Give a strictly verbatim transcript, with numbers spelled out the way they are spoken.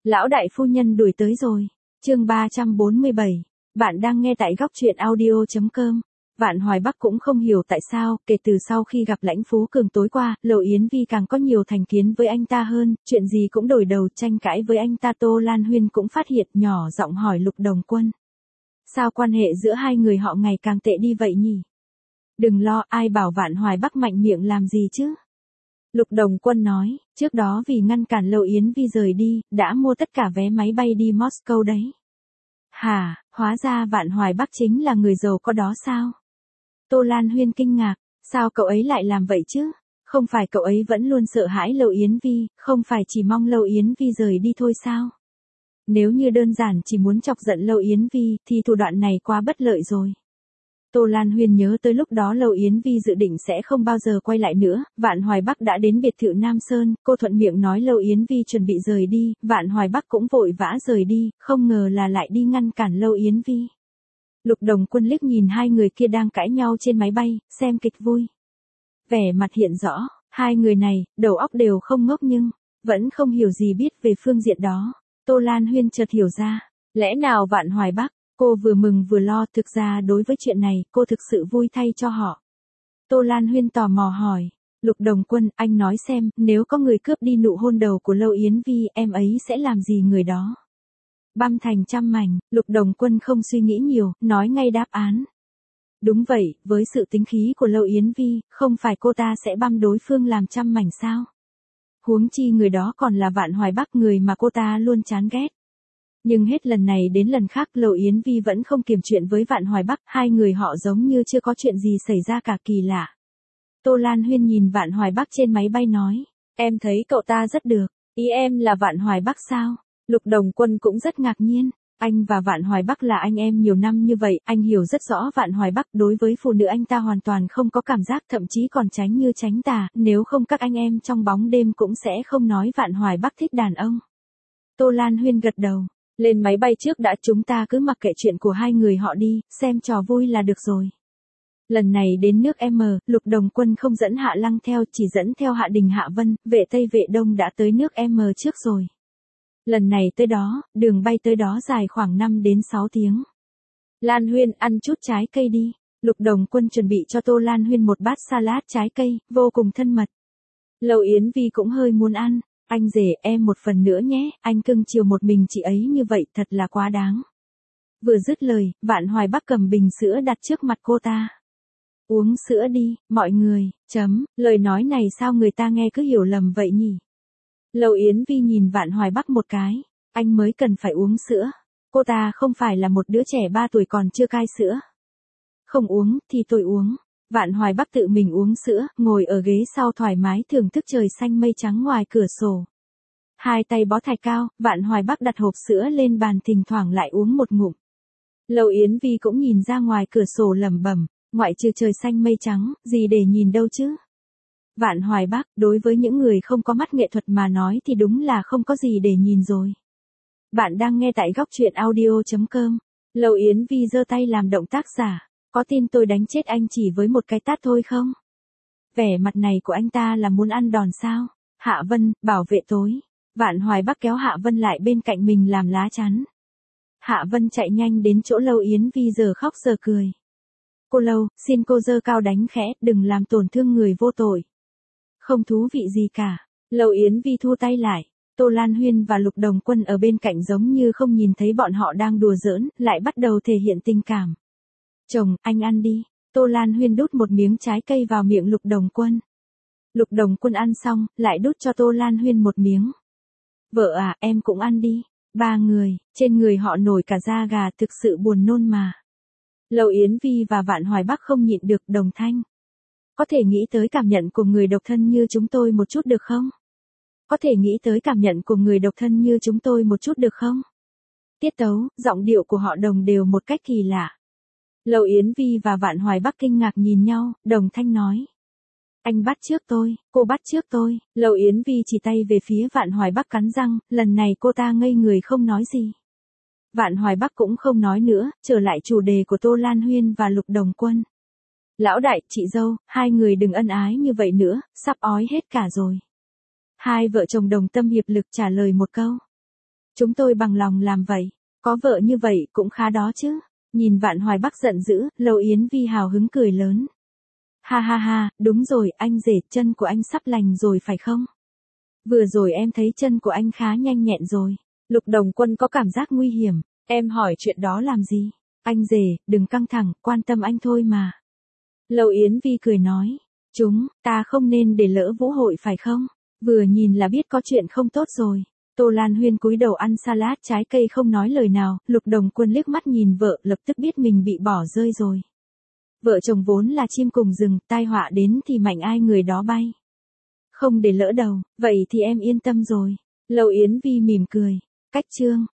Lão đại phu nhân đuổi tới rồi. Chương ba trăm bốn mươi bảy. Bạn đang nghe tại góc truyện audio chấm com. Vạn Hoài Bắc cũng không hiểu tại sao, kể từ sau khi gặp Lãnh Phú Cường tối qua, Lầu Yến Vi càng có nhiều thành kiến với anh ta hơn, chuyện gì cũng đổi đầu, tranh cãi với anh ta. Tô Lan Huyên cũng phát hiện, nhỏ giọng hỏi Lục Đồng Quân. Sao quan hệ giữa hai người họ ngày càng tệ đi vậy nhỉ? Đừng lo, ai bảo Vạn Hoài Bắc mạnh miệng làm gì chứ? Lục Đồng Quân nói, trước đó vì ngăn cản Lầu Yến Vi rời đi, đã mua tất cả vé máy bay đi Moscow đấy. Hả, hóa ra Vạn Hoài Bắc chính là người giàu có đó sao? Tô Lan Huyên kinh ngạc, sao cậu ấy lại làm vậy chứ? Không phải cậu ấy vẫn luôn sợ hãi Lầu Yến Vi, không phải chỉ mong Lầu Yến Vi rời đi thôi sao? Nếu như đơn giản chỉ muốn chọc giận Lầu Yến Vi, thì thủ đoạn này quá bất lợi rồi. Tô Lan Huyên nhớ tới lúc đó Lầu Yến Vi dự định sẽ không bao giờ quay lại nữa, Vạn Hoài Bắc đã đến biệt thự Nam Sơn, cô thuận miệng nói Lầu Yến Vi chuẩn bị rời đi, Vạn Hoài Bắc cũng vội vã rời đi, không ngờ là lại đi ngăn cản Lầu Yến Vi. Lục Đồng Quân liếc nhìn hai người kia đang cãi nhau trên máy bay, xem kịch vui. Vẻ mặt hiện rõ, hai người này, đầu óc đều không ngốc nhưng, vẫn không hiểu gì biết về phương diện đó. Tô Lan Huyên chợt hiểu ra, lẽ nào Vạn Hoài Bắc, cô vừa mừng vừa lo, thực ra đối với chuyện này, cô thực sự vui thay cho họ. Tô Lan Huyên tò mò hỏi, Lục Đồng Quân, anh nói xem, nếu có người cướp đi nụ hôn đầu của Lầu Yến Vi, em ấy sẽ làm gì người đó? Băm thành trăm mảnh. Lục Đồng Quân không suy nghĩ nhiều, nói ngay đáp án. Đúng vậy, với sự tính khí của Lầu Yến Vi, không phải cô ta sẽ băm đối phương làm trăm mảnh sao? Huống chi người đó còn là Vạn Hoài Bắc, người mà cô ta luôn chán ghét. Nhưng hết lần này đến lần khác Lầu Yến Vi vẫn không kiềm chuyện với Vạn Hoài Bắc, hai người họ giống như chưa có chuyện gì xảy ra cả, kỳ lạ. Tô Lan Huyên nhìn Vạn Hoài Bắc trên máy bay nói, em thấy cậu ta rất được, ý em là Vạn Hoài Bắc sao? Lục Đồng Quân cũng rất ngạc nhiên, anh và Vạn Hoài Bắc là anh em nhiều năm như vậy, anh hiểu rất rõ Vạn Hoài Bắc, đối với phụ nữ anh ta hoàn toàn không có cảm giác, thậm chí còn tránh như tránh tà, nếu không các anh em trong bóng đêm cũng sẽ không nói Vạn Hoài Bắc thích đàn ông. Tô Lan Huyên gật đầu, lên máy bay trước đã, chúng ta cứ mặc kệ chuyện của hai người họ đi, xem trò vui là được rồi. Lần này đến nước M, Lục Đồng Quân không dẫn Hạ Lăng theo, chỉ dẫn theo Hạ Đình Hạ Vân, vệ Tây vệ Đông đã tới nước M trước rồi. Lần này tới đó, đường bay tới đó dài khoảng năm đến sáu tiếng. Lan Huyên, ăn chút trái cây đi. Lục Đồng Quân chuẩn bị cho Tô Lan Huyên một bát salad trái cây, vô cùng thân mật. Lầu Yến Vi cũng hơi muốn ăn. Anh rể, em một phần nữa nhé, anh cưng chiều một mình chị ấy như vậy, thật là quá đáng. Vừa dứt lời, Vạn Hoài Bắc cầm bình sữa đặt trước mặt cô ta. Uống sữa đi, mọi người, chấm, lời nói này sao người ta nghe cứ hiểu lầm vậy nhỉ? Lầu Yến Vi nhìn Vạn Hoài Bắc một cái, anh mới cần phải uống sữa. Cô ta không phải là một đứa trẻ ba tuổi còn chưa cai sữa. Không uống, thì tôi uống. Vạn Hoài Bắc tự mình uống sữa, ngồi ở ghế sau thoải mái thưởng thức trời xanh mây trắng ngoài cửa sổ. Hai tay bó thạch cao, Vạn Hoài Bắc đặt hộp sữa lên bàn, thỉnh thoảng lại uống một ngụm. Lầu Yến Vi cũng nhìn ra ngoài cửa sổ lẩm bẩm, ngoại trừ trời xanh mây trắng, gì để nhìn đâu chứ? Vạn Hoài Bắc, đối với những người không có mắt nghệ thuật mà nói thì đúng là không có gì để nhìn rồi. Bạn đang nghe tại góc truyện audio chấm com. Lầu Yến Vi giơ tay làm động tác giả, có tin tôi đánh chết anh chỉ với một cái tát thôi không? Vẻ mặt này của anh ta là muốn ăn đòn sao? Hạ Vân, bảo vệ tối. Vạn Hoài Bắc kéo Hạ Vân lại bên cạnh mình làm lá chắn. Hạ Vân chạy nhanh đến chỗ Lầu Yến Vi giờ khóc giờ cười. Cô Lầu, xin cô giơ cao đánh khẽ, đừng làm tổn thương người vô tội. Không thú vị gì cả. Lầu Yến Vi thu tay lại. Tô Lan Huyên và Lục Đồng Quân ở bên cạnh giống như không nhìn thấy bọn họ đang đùa giỡn, lại bắt đầu thể hiện tình cảm. Chồng, anh ăn đi. Tô Lan Huyên đút một miếng trái cây vào miệng Lục Đồng Quân. Lục Đồng Quân ăn xong, lại đút cho Tô Lan Huyên một miếng. Vợ à, em cũng ăn đi. Ba người, trên người họ nổi cả da gà, thực sự buồn nôn mà. Lầu Yến Vi và Vạn Hoài Bắc không nhịn được, đồng thanh. Có thể nghĩ tới cảm nhận của người độc thân như chúng tôi một chút được không? Có thể nghĩ tới cảm nhận của người độc thân như chúng tôi một chút được không? Tiết tấu, giọng điệu của họ đồng đều một cách kỳ lạ. Lầu Yến Vi và Vạn Hoài Bắc kinh ngạc nhìn nhau, đồng thanh nói. Anh bắt trước tôi, cô bắt trước tôi. Lầu Yến Vi chỉ tay về phía Vạn Hoài Bắc cắn răng, lần này cô ta ngây người không nói gì. Vạn Hoài Bắc cũng không nói nữa, trở lại chủ đề của Tô Lan Huyên và Lục Đồng Quân. Lão đại, chị dâu, hai người đừng ân ái như vậy nữa, sắp ói hết cả rồi. Hai vợ chồng đồng tâm hiệp lực trả lời một câu. Chúng tôi bằng lòng làm vậy. Có vợ như vậy cũng khá đó chứ. Nhìn Vạn Hoài Bắc giận dữ, Lầu Yến Vi hào hứng cười lớn. Ha ha ha, đúng rồi, anh rể, chân của anh sắp lành rồi phải không? Vừa rồi em thấy chân của anh khá nhanh nhẹn rồi. Lục Đồng Quân có cảm giác nguy hiểm. Em hỏi chuyện đó làm gì? Anh rể, đừng căng thẳng, quan tâm anh thôi mà. Lầu Yến Vi cười nói. Chúng, ta không nên để lỡ vũ hội phải không? Vừa nhìn là biết có chuyện không tốt rồi. Tô Lan Huyên cúi đầu ăn salad trái cây không nói lời nào, Lục Đồng Quân liếc mắt nhìn vợ, lập tức biết mình bị bỏ rơi rồi. Vợ chồng vốn là chim cùng rừng, tai họa đến thì mạnh ai người đó bay. Không để lỡ đầu, vậy thì em yên tâm rồi. Lầu Yến Vi mỉm cười. Cách chương